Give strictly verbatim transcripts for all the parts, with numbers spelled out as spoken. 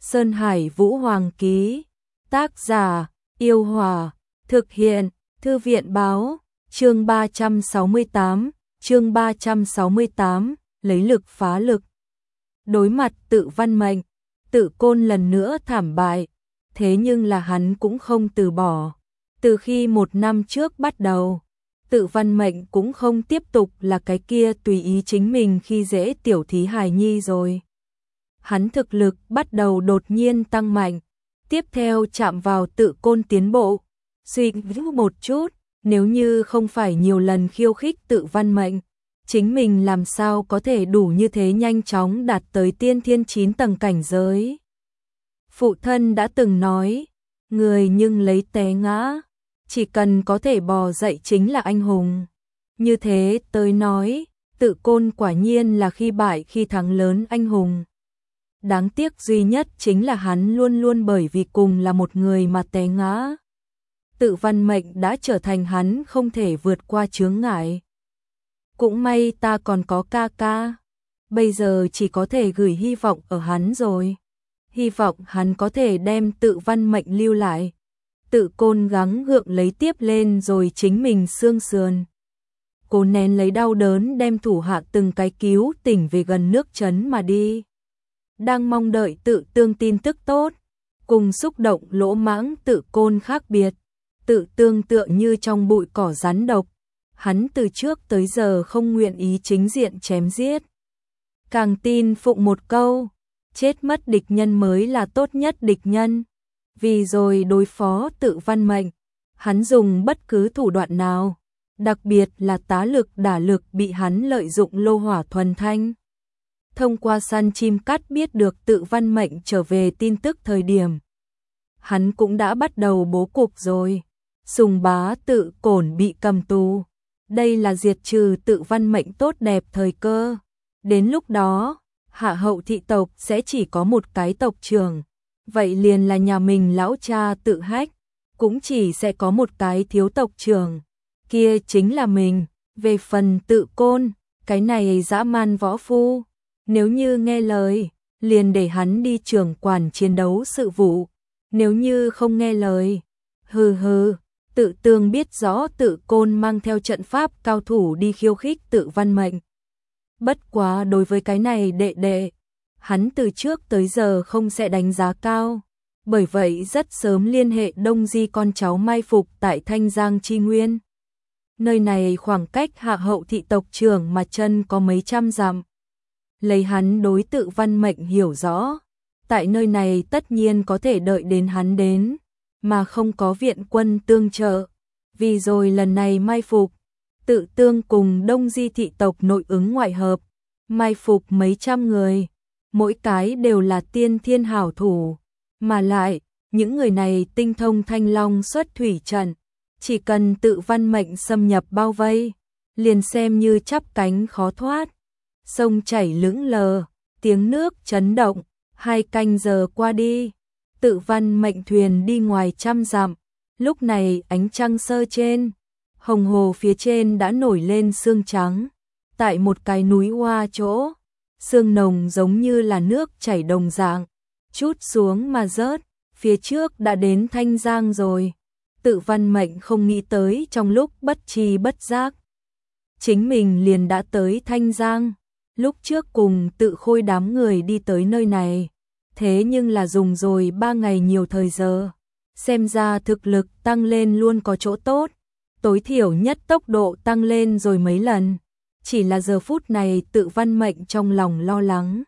Sơn Hải Vũ Hoàng ký. Tác giả: Yêu Hòa. Thực hiện: Thư viện báo. Chương ba trăm sáu mươi tám, chương ba trăm sáu mươi tám, lấy lực phá lực. Đối mặt Tự Văn Mệnh, Tự Côn lần nữa thảm bại, thế nhưng là hắn cũng không từ bỏ. Từ khi một năm trước bắt đầu, Tự Văn Mệnh cũng không tiếp tục là cái kia tùy ý chính mình khi dễ tiểu thí hài nhi rồi. Hắn thực lực bắt đầu đột nhiên tăng mạnh, tiếp theo chạm vào Tự Côn tiến bộ. Suy nghĩ một chút, nếu như không phải nhiều lần khiêu khích Tự Văn Mệnh, chính mình làm sao có thể đủ như thế nhanh chóng đạt tới tiên thiên chín tầng cảnh giới. Phụ thân đã từng nói, người nhưng lấy té ngã, chỉ cần có thể bò dậy chính là anh hùng. Như thế tới nói, Tự Côn quả nhiên là khi bại khi thắng lớn anh hùng. Đáng tiếc duy nhất chính là hắn luôn luôn bởi vì cùng là một người mà té ngã. Tự Văn Mệnh đã trở thành hắn không thể vượt qua chướng ngại. Cũng may ta còn có ca ca, bây giờ chỉ có thể gửi hy vọng ở hắn rồi. Hy vọng hắn có thể đem Tự Văn Mệnh lưu lại. Tự Côn gắng gượng lấy tiếp lên rồi chính mình xương sườn. Cố nén lấy đau đớn đem thủ hạ từng cái cứu tỉnh về gần nước trấn mà đi. Đang mong đợi Tự Tương tin tức tốt, cùng xúc động lỗ mãng Tự Côn khác biệt. Tự Tương tựa như trong bụi cỏ rắn độc, hắn từ trước tới giờ không nguyện ý chính diện chém giết. Càng tin phụng một câu, chết mất địch nhân mới là tốt nhất địch nhân. Vì rồi đối phó Tự Văn Mệnh, hắn dùng bất cứ thủ đoạn nào, đặc biệt là tá lực đả lực bị hắn lợi dụng lô hỏa thuần thanh. Thông qua săn chim cắt biết được Tự Văn Mệnh trở về tin tức thời điểm, hắn cũng đã bắt đầu bố cục rồi. Sùng Bá Tự Cổn bị cầm tù, đây là diệt trừ Tự Văn Mệnh tốt đẹp thời cơ. Đến lúc đó, Hạ Hậu thị tộc sẽ chỉ có một cái tộc trưởng, vậy liền là nhà mình lão cha Tự Hách, cũng chỉ sẽ có một cái thiếu tộc trưởng, kia chính là mình. Về phần Tự Côn, cái này dã man võ phu, nếu như nghe lời, liền để hắn đi trưởng quản chiến đấu sự vụ, nếu như không nghe lời, hừ hừ. Tự Tương biết rõ Tự Côn mang theo trận pháp cao thủ đi khiêu khích Tự Văn Mệnh. Bất quá đối với cái này đệ đệ, hắn từ trước tới giờ không sẽ đánh giá cao, bởi vậy rất sớm liên hệ Đông Di con cháu mai phục tại Thanh Giang Chi Nguyên. Nơi này khoảng cách Hạ Hậu thị tộc trưởng mà chân có mấy trăm dặm. Lấy hắn đối Tự Văn Mệnh hiểu rõ, tại nơi này tất nhiên có thể đợi đến hắn đến, mà không có viện quân tương trợ. Vì rồi lần này mai phục, Tự Tương cùng Đông Di thị tộc nội ứng ngoại hợp, mai phục mấy trăm người, mỗi cái đều là tiên thiên hảo thủ, mà lại, những người này tinh thông Thanh Long xuất thủy trận, chỉ cần Tự Văn Mệnh xâm nhập bao vây, liền xem như chắp cánh khó thoát. Sông chảy lững lờ, tiếng nước chấn động, hai canh giờ qua đi, Tự Văn Mệnh thuyền đi ngoài trăm dặm. Lúc này ánh trăng sơ trên, hồng hồ phía trên đã nổi lên sương trắng. Tại một cái núi hoa chỗ, sương nồng giống như là nước chảy đồng dạng, chút xuống mà rớt, phía trước đã đến Thanh Giang rồi. Tự Văn Mệnh không nghĩ tới trong lúc bất tri bất giác, chính mình liền đã tới Thanh Giang. Lúc trước cùng Tự Khôi đám người đi tới nơi này, thế nhưng là dùng rồi ba ngày nhiều thời giờ. Xem ra thực lực tăng lên luôn có chỗ tốt, tối thiểu nhất tốc độ tăng lên rồi mấy lần. Chỉ là giờ phút này Tự Văn Mệnh trong lòng lo lắng,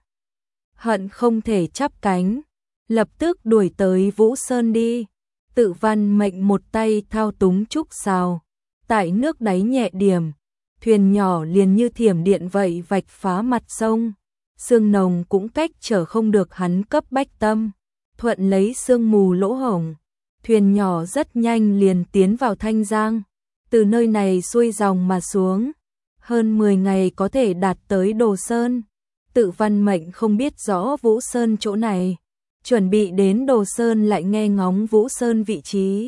hận không thể chắp cánh, lập tức đuổi tới Vũ Sơn đi. Tự Văn Mệnh một tay thao túng trúc sào, tại nước đáy nhẹ điểm, thuyền nhỏ liền như thiểm điện vậy vạch phá mặt sông. Sương nồng cũng cách trở không được hắn cấp bách tâm, thuận lấy sương mù lỗ hổng, thuyền nhỏ rất nhanh liền tiến vào Thanh Giang. Từ nơi này xuôi dòng mà xuống, hơn mười ngày có thể đạt tới Đồ Sơn. Tự Văn Mệnh không biết rõ Vũ Sơn chỗ này, chuẩn bị đến Đồ Sơn lại nghe ngóng Vũ Sơn vị trí.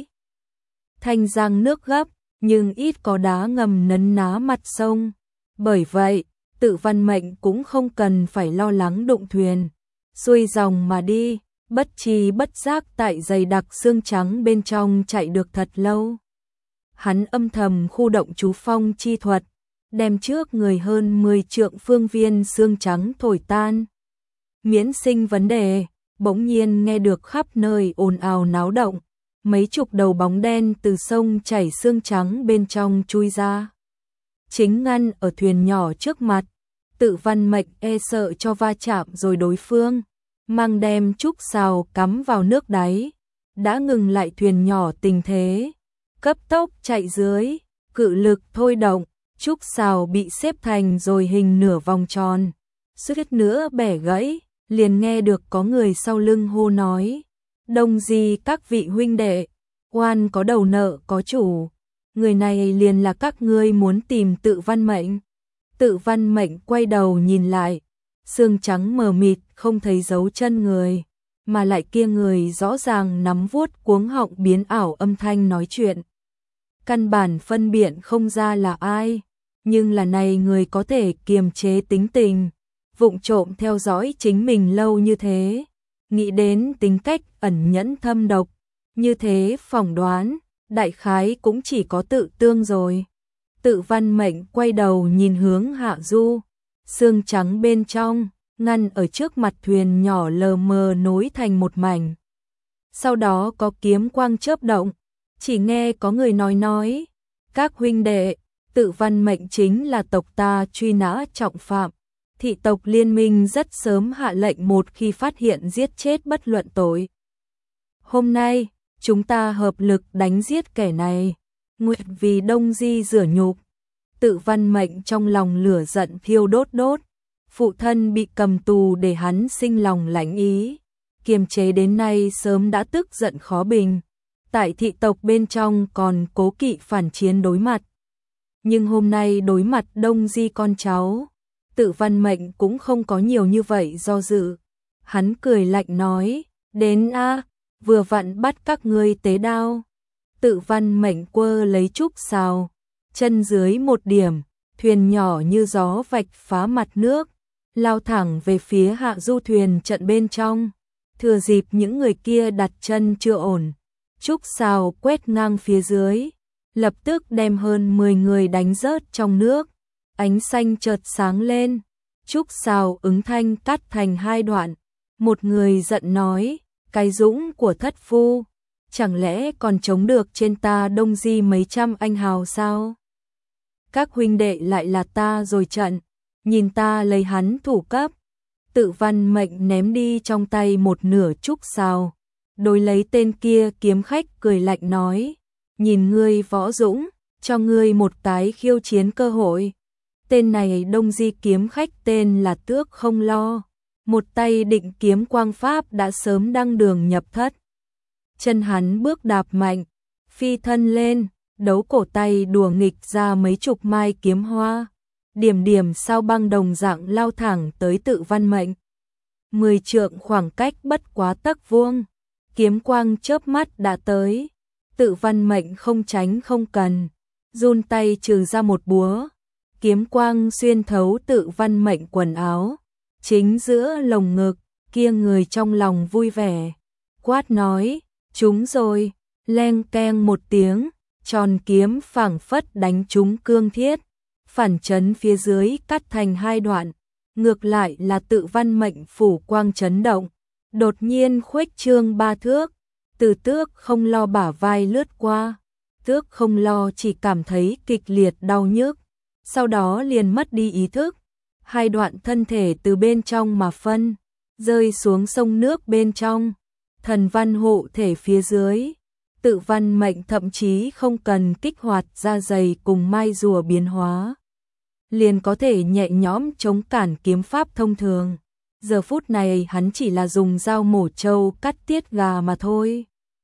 Thanh Giang nước gấp, nhưng ít có đá ngầm nấn ná mặt sông, bởi vậy Tự Văn Mệnh cũng không cần phải lo lắng đụng thuyền, xuôi dòng mà đi. bất tri bất giác tại dày đặc xương trắng bên trong chạy được thật lâu. Hắn âm thầm khu động chú phong chi thuật, đem trước người hơn mười trượng phương viên xương trắng thổi tan. Miễn sinh vấn đề, bỗng nhiên nghe được khắp nơi ồn ào náo động, mấy chục đầu bóng đen từ sông chảy xương trắng bên trong chui ra. Chính ngăn ở thuyền nhỏ trước mặt, Tự Văn Mệnh e sợ cho va chạm rồi đối phương, mang đem trúc sào cắm vào nước đáy, đã ngừng lại thuyền nhỏ tình thế, cấp tốc chạy dưới, cự lực thôi động, trúc sào bị xếp thành rồi hình nửa vòng tròn, suýt nữa bẻ gãy, liền nghe được có người sau lưng hô nói: "Đông Di các vị huynh đệ, oan có đầu nợ có chủ, người này liền là các ngươi muốn tìm Tự Văn Mệnh." Tự Văn Mệnh quay đầu nhìn lại, xương trắng mờ mịt không thấy dấu chân người, mà lại kia người rõ ràng nắm vuốt cuống họng biến ảo âm thanh nói chuyện. Căn bản phân biện không ra là ai, nhưng là này người có thể kiềm chế tính tình, vụng trộm theo dõi chính mình lâu như thế, nghĩ đến tính cách ẩn nhẫn thâm độc, như thế phỏng đoán, đại khái cũng chỉ có Tự Tương rồi. Tự Văn Mệnh quay đầu nhìn hướng hạ du, xương trắng bên trong, ngăn ở trước mặt thuyền nhỏ lờ mờ nối thành một mảnh. Sau đó có kiếm quang chớp động, chỉ nghe có người nói nói: "Các huynh đệ, Tự Văn Mệnh chính là tộc ta truy nã trọng phạm. Thị tộc liên minh rất sớm hạ lệnh một khi phát hiện giết chết bất luận tội. Hôm nay, chúng ta hợp lực đánh giết kẻ này, nguyện vì Đông Di rửa nhục." Tự Văn Mệnh trong lòng lửa giận thiêu đốt đốt, phụ thân bị cầm tù để hắn sinh lòng lãnh ý, kiềm chế đến nay sớm đã tức giận khó bình, tại thị tộc bên trong còn cố kỵ phản chiến đối mặt. Nhưng hôm nay đối mặt Đông Di con cháu, Tự Văn Mệnh cũng không có nhiều như vậy do dự. Hắn cười lạnh nói: "Đến a, vừa vặn bắt các ngươi tế đao." Tự Văn Mệnh quơ lấy trúc sào, chân dưới một điểm, thuyền nhỏ như gió vạch phá mặt nước, lao thẳng về phía hạ du thuyền trận bên trong. Thừa dịp những người kia đặt chân chưa ổn, trúc sào quét ngang phía dưới, lập tức đem hơn mười người đánh rớt trong nước. Ánh xanh chợt sáng lên, trúc sào ứng thanh cắt thành hai đoạn. Một người giận nói: "Cái dũng của thất phu, chẳng lẽ còn chống được trên ta Đông Di mấy trăm anh hào sao? Các huynh đệ lại là ta rồi trận, nhìn ta lấy hắn thủ cấp." Tự Văn Mệnh ném đi trong tay một nửa trúc sào, đối lấy tên kia kiếm khách cười lạnh nói: "Nhìn ngươi võ dũng, cho ngươi một cái khiêu chiến cơ hội." Tên này Đông Di kiếm khách tên là Tước Không Lo, một tay định kiếm quang pháp đã sớm đăng đường nhập thất. Chân hắn bước đạp mạnh, phi thân lên, đấu cổ tay đùa nghịch ra mấy chục mai kiếm hoa, điểm điểm sao băng đồng dạng lao thẳng tới Tự Văn Mệnh. Mười trượng khoảng cách bất quá tấc vuông, kiếm quang chớp mắt đã tới. Tự Văn Mệnh không tránh không cần, run tay trừ ra một búa, kiếm quang xuyên thấu Tự Văn Mệnh quần áo, chính giữa lồng ngực. Kia người trong lòng vui vẻ, quát nói: "Trúng rồi!" Leng keng một tiếng, tròn kiếm phảng phất đánh trúng cương thiết, phản chấn phía dưới cắt thành hai đoạn. Ngược lại là Tự Văn Mệnh phủ quang chấn động, đột nhiên khuếch trương ba thước, từ Tước Không Lo bả vai lướt qua. Tước Không Lo chỉ cảm thấy kịch liệt đau nhức, sau đó liền mất đi ý thức. Hai đoạn thân thể từ bên trong mà phân, rơi xuống sông nước bên trong. Thần văn hộ thể phía dưới, Tự Văn Mệnh thậm chí không cần kích hoạt da dày cùng mai rùa biến hóa, liền có thể nhẹ nhõm chống cản kiếm pháp thông thường. Giờ phút này hắn chỉ là dùng dao mổ trâu cắt tiết gà mà thôi.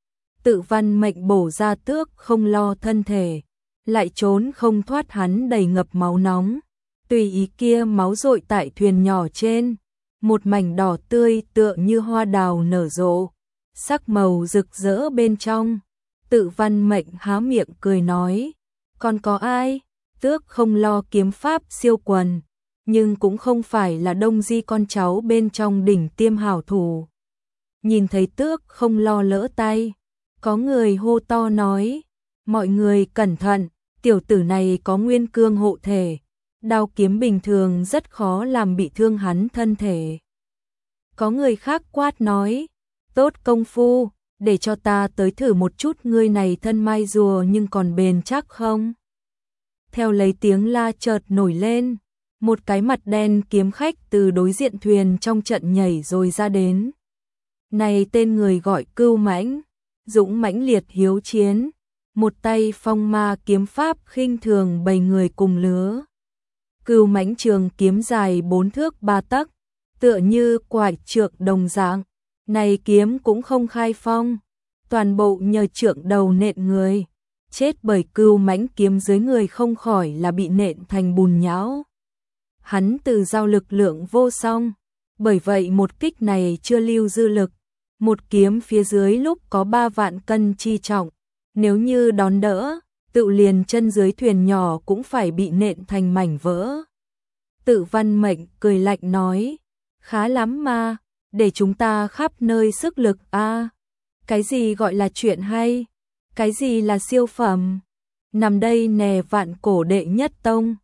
Tự Văn Mệnh bổ ra Tước Không Lo thân thể, lại trốn không thoát hắn đầy ngập máu nóng. Tùy ý kia máu dội tại thuyền nhỏ trên, một mảnh đỏ tươi tựa như hoa đào nở rộ, sắc màu rực rỡ bên trong. Tự Văn Mệnh há miệng cười nói: "Còn có ai?" Tước Không Lo kiếm pháp siêu quần, nhưng cũng không phải là Đông Di con cháu bên trong đỉnh tiêm hảo thủ. nhìn thấy tước không lo lỡ tay. Có người hô to nói, mọi người cẩn thận, tiểu tử này có nguyên cương hộ thể, đao kiếm bình thường rất khó làm bị thương hắn thân thể. Có người khác quát nói, tốt công phu, để cho ta tới thử một chút ngươi này thân mai rùa nhưng còn bền chắc không? Theo lấy tiếng la chợt nổi lên, một cái mặt đen kiếm khách từ đối diện thuyền trong trận nhảy rồi ra đến. Này tên người gọi Cưu Mãnh, dũng mãnh liệt hiếu chiến, một tay phong ma kiếm pháp khinh thường bầy người cùng lứa. Cưu Mãnh trường kiếm dài bốn thước ba tấc, tựa như quải trượng đồng dạng, này kiếm cũng không khai phong, toàn bộ nhờ trượng đầu nện người, chết bởi Cưu Mãnh kiếm dưới người không khỏi là bị nện thành bùn nhão. Hắn từ giao lực lượng vô song, bởi vậy một kích này chưa lưu dư lực, một kiếm phía dưới lúc có ba vạn cân chi trọng, nếu như đón đỡ, tự liền chân dưới thuyền nhỏ cũng phải bị nện thành mảnh vỡ. Tự Văn Mệnh cười lạnh nói, khá lắm mà, để chúng ta khắp nơi sức lực a. À, cái gì gọi là chuyện hay, cái gì là siêu phẩm, nằm đây nè vạn cổ đệ nhất tông.